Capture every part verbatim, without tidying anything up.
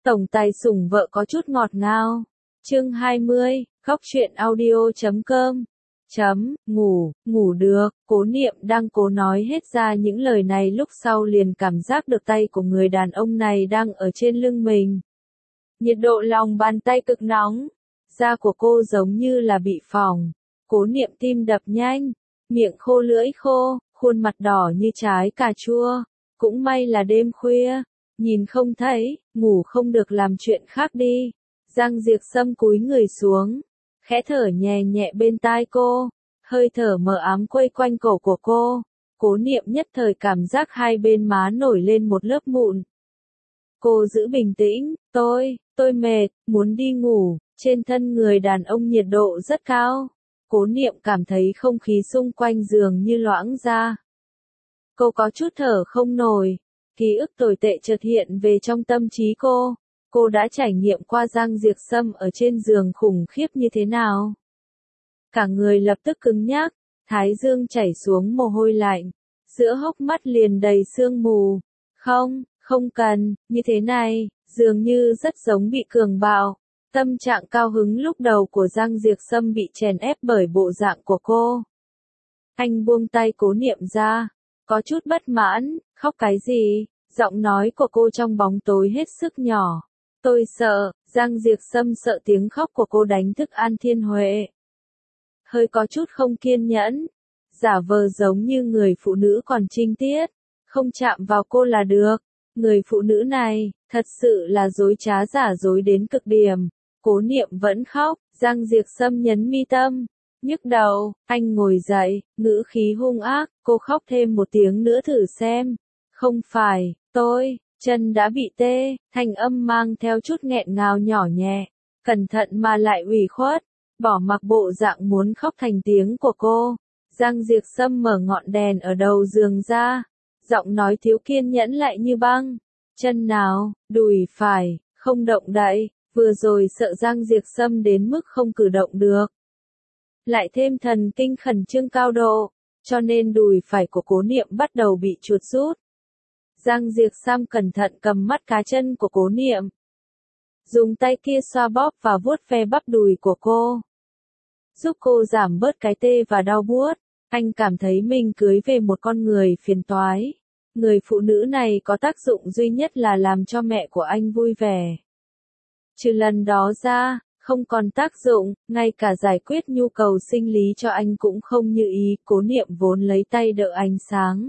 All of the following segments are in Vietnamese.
Tổng tài sủng vợ có chút ngọt ngào. Chương hai mươi, khóc chuyện audio chấm com. Chấm, ngủ, ngủ được, Cố Niệm đang cố nói hết ra những lời này lúc sau liền cảm giác được tay của người đàn ông này đang ở trên lưng mình. Nhiệt độ lòng bàn tay cực nóng, da của cô giống như là bị phỏng. Cố Niệm tim đập nhanh, miệng khô lưỡi khô, khuôn mặt đỏ như trái cà chua. Cũng may là đêm khuya, nhìn không thấy, ngủ không được làm chuyện khác đi. Giang Diệp Sâm cúi người xuống, khẽ thở nhẹ nhẹ bên tai cô, hơi thở mờ ám quây quanh cổ của cô. Cố Niệm nhất thời cảm giác hai bên má nổi lên một lớp mụn. Cô giữ bình tĩnh, tôi, tôi mệt, muốn đi ngủ. Trên thân người đàn ông nhiệt độ rất cao. Cố Niệm cảm thấy không khí xung quanh giường như loãng ra. Cô có chút thở không nổi, ký ức tồi tệ chợt hiện về trong tâm trí cô. Cô đã trải nghiệm qua Giang Diệp Sâm ở trên giường khủng khiếp như thế nào. Cả người lập tức cứng nhắc, thái dương chảy xuống mồ hôi lạnh, giữa hốc mắt liền đầy sương mù. Không, không cần, như thế này, dường như rất giống bị cường bạo. Tâm trạng cao hứng lúc đầu của Giang Diệp Sâm bị chèn ép bởi bộ dạng của cô. Anh buông tay Cố Niệm ra, có chút bất mãn, khóc cái gì? Giọng nói của cô trong bóng tối hết sức nhỏ. Tôi sợ, Giang Diệp Sâm sợ tiếng khóc của cô đánh thức An Thiên Huệ. Hơi có chút không kiên nhẫn, giả vờ giống như người phụ nữ còn trinh tiết, không chạm vào cô là được. Người phụ nữ này, thật sự là dối trá giả dối đến cực điểm. Cố Niệm vẫn khóc, Giang Diệp Sâm nhấn mi tâm, nhức đầu, anh ngồi dậy, ngữ khí hung ác, cô khóc thêm một tiếng nữa thử xem. Không phải, tôi, chân đã bị tê, thanh âm mang theo chút nghẹn ngào nhỏ nhẹ, cẩn thận mà lại ủy khuất, bỏ mặc bộ dạng muốn khóc thành tiếng của cô. Giang Diệp Sâm mở ngọn đèn ở đầu giường ra, giọng nói thiếu kiên nhẫn lại như băng. Chân nào, đùi phải, không động đậy, vừa rồi sợ Giang Diệp Sâm đến mức không cử động được. Lại thêm thần kinh khẩn trương cao độ, cho nên đùi phải của Cố Niệm bắt đầu bị chuột rút. Giang Diệp Sâm cẩn thận cầm mắt cá chân của Cố Niệm, dùng tay kia xoa bóp và vuốt ve bắp đùi của cô, giúp cô giảm bớt cái tê và đau buốt. Anh cảm thấy mình cưới về một con người phiền toái. Người phụ nữ này có tác dụng duy nhất là làm cho mẹ của anh vui vẻ. Trừ lần đó ra, không còn tác dụng, ngay cả giải quyết nhu cầu sinh lý cho anh cũng không như ý. Cố Niệm vốn lấy tay đỡ ánh sáng.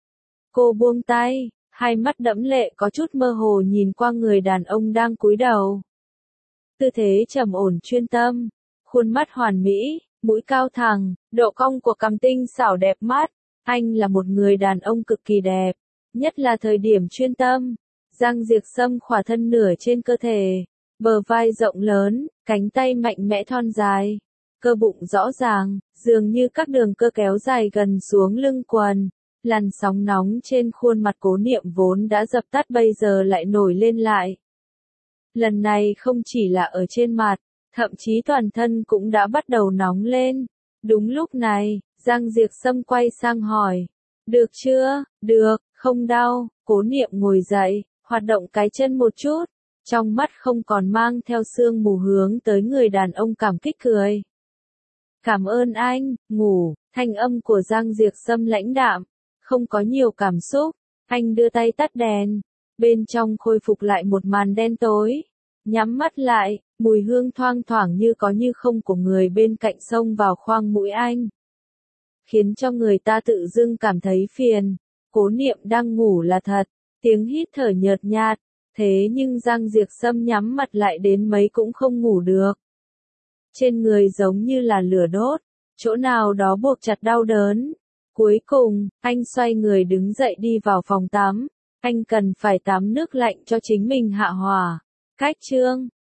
Cô buông tay, hai mắt đẫm lệ có chút mơ hồ nhìn qua người đàn ông đang cúi đầu. Tư thế trầm ổn chuyên tâm, khuôn mắt hoàn mỹ, mũi cao thẳng, độ cong của cằm tinh xảo đẹp mắt. Anh là một người đàn ông cực kỳ đẹp, nhất là thời điểm chuyên tâm. Giang Diệp Sâm khỏa thân nửa trên cơ thể, bờ vai rộng lớn, cánh tay mạnh mẽ thon dài, cơ bụng rõ ràng, dường như các đường cơ kéo dài gần xuống lưng quần. Làn sóng nóng trên khuôn mặt Cố Niệm vốn đã dập tắt bây giờ lại nổi lên lại. Lần này không chỉ là ở trên mặt, thậm chí toàn thân cũng đã bắt đầu nóng lên. Đúng lúc này, Giang Diệp Sâm quay sang hỏi. Được chưa? Được, không đau. Cố Niệm ngồi dậy, hoạt động cái chân một chút. Trong mắt không còn mang theo sương mù hướng tới người đàn ông cảm kích cười. Cảm ơn anh, ngủ. Thanh âm của Giang Diệp Sâm lãnh đạm, không có nhiều cảm xúc. Anh đưa tay tắt đèn, bên trong khôi phục lại một màn đen tối. Nhắm mắt lại, mùi hương thoang thoảng như có như không của người bên cạnh xông vào khoang mũi anh, khiến cho người ta tự dưng cảm thấy phiền. Cố Niệm đang ngủ là thật, tiếng hít thở nhợt nhạt, thế nhưng Giang Diệp Sâm nhắm mặt lại đến mấy cũng không ngủ được. Trên người giống như là lửa đốt, chỗ nào đó buộc chặt đau đớn. Cuối cùng, anh xoay người đứng dậy đi vào phòng tắm. Anh cần phải tắm nước lạnh cho chính mình hạ hỏa. Cách chương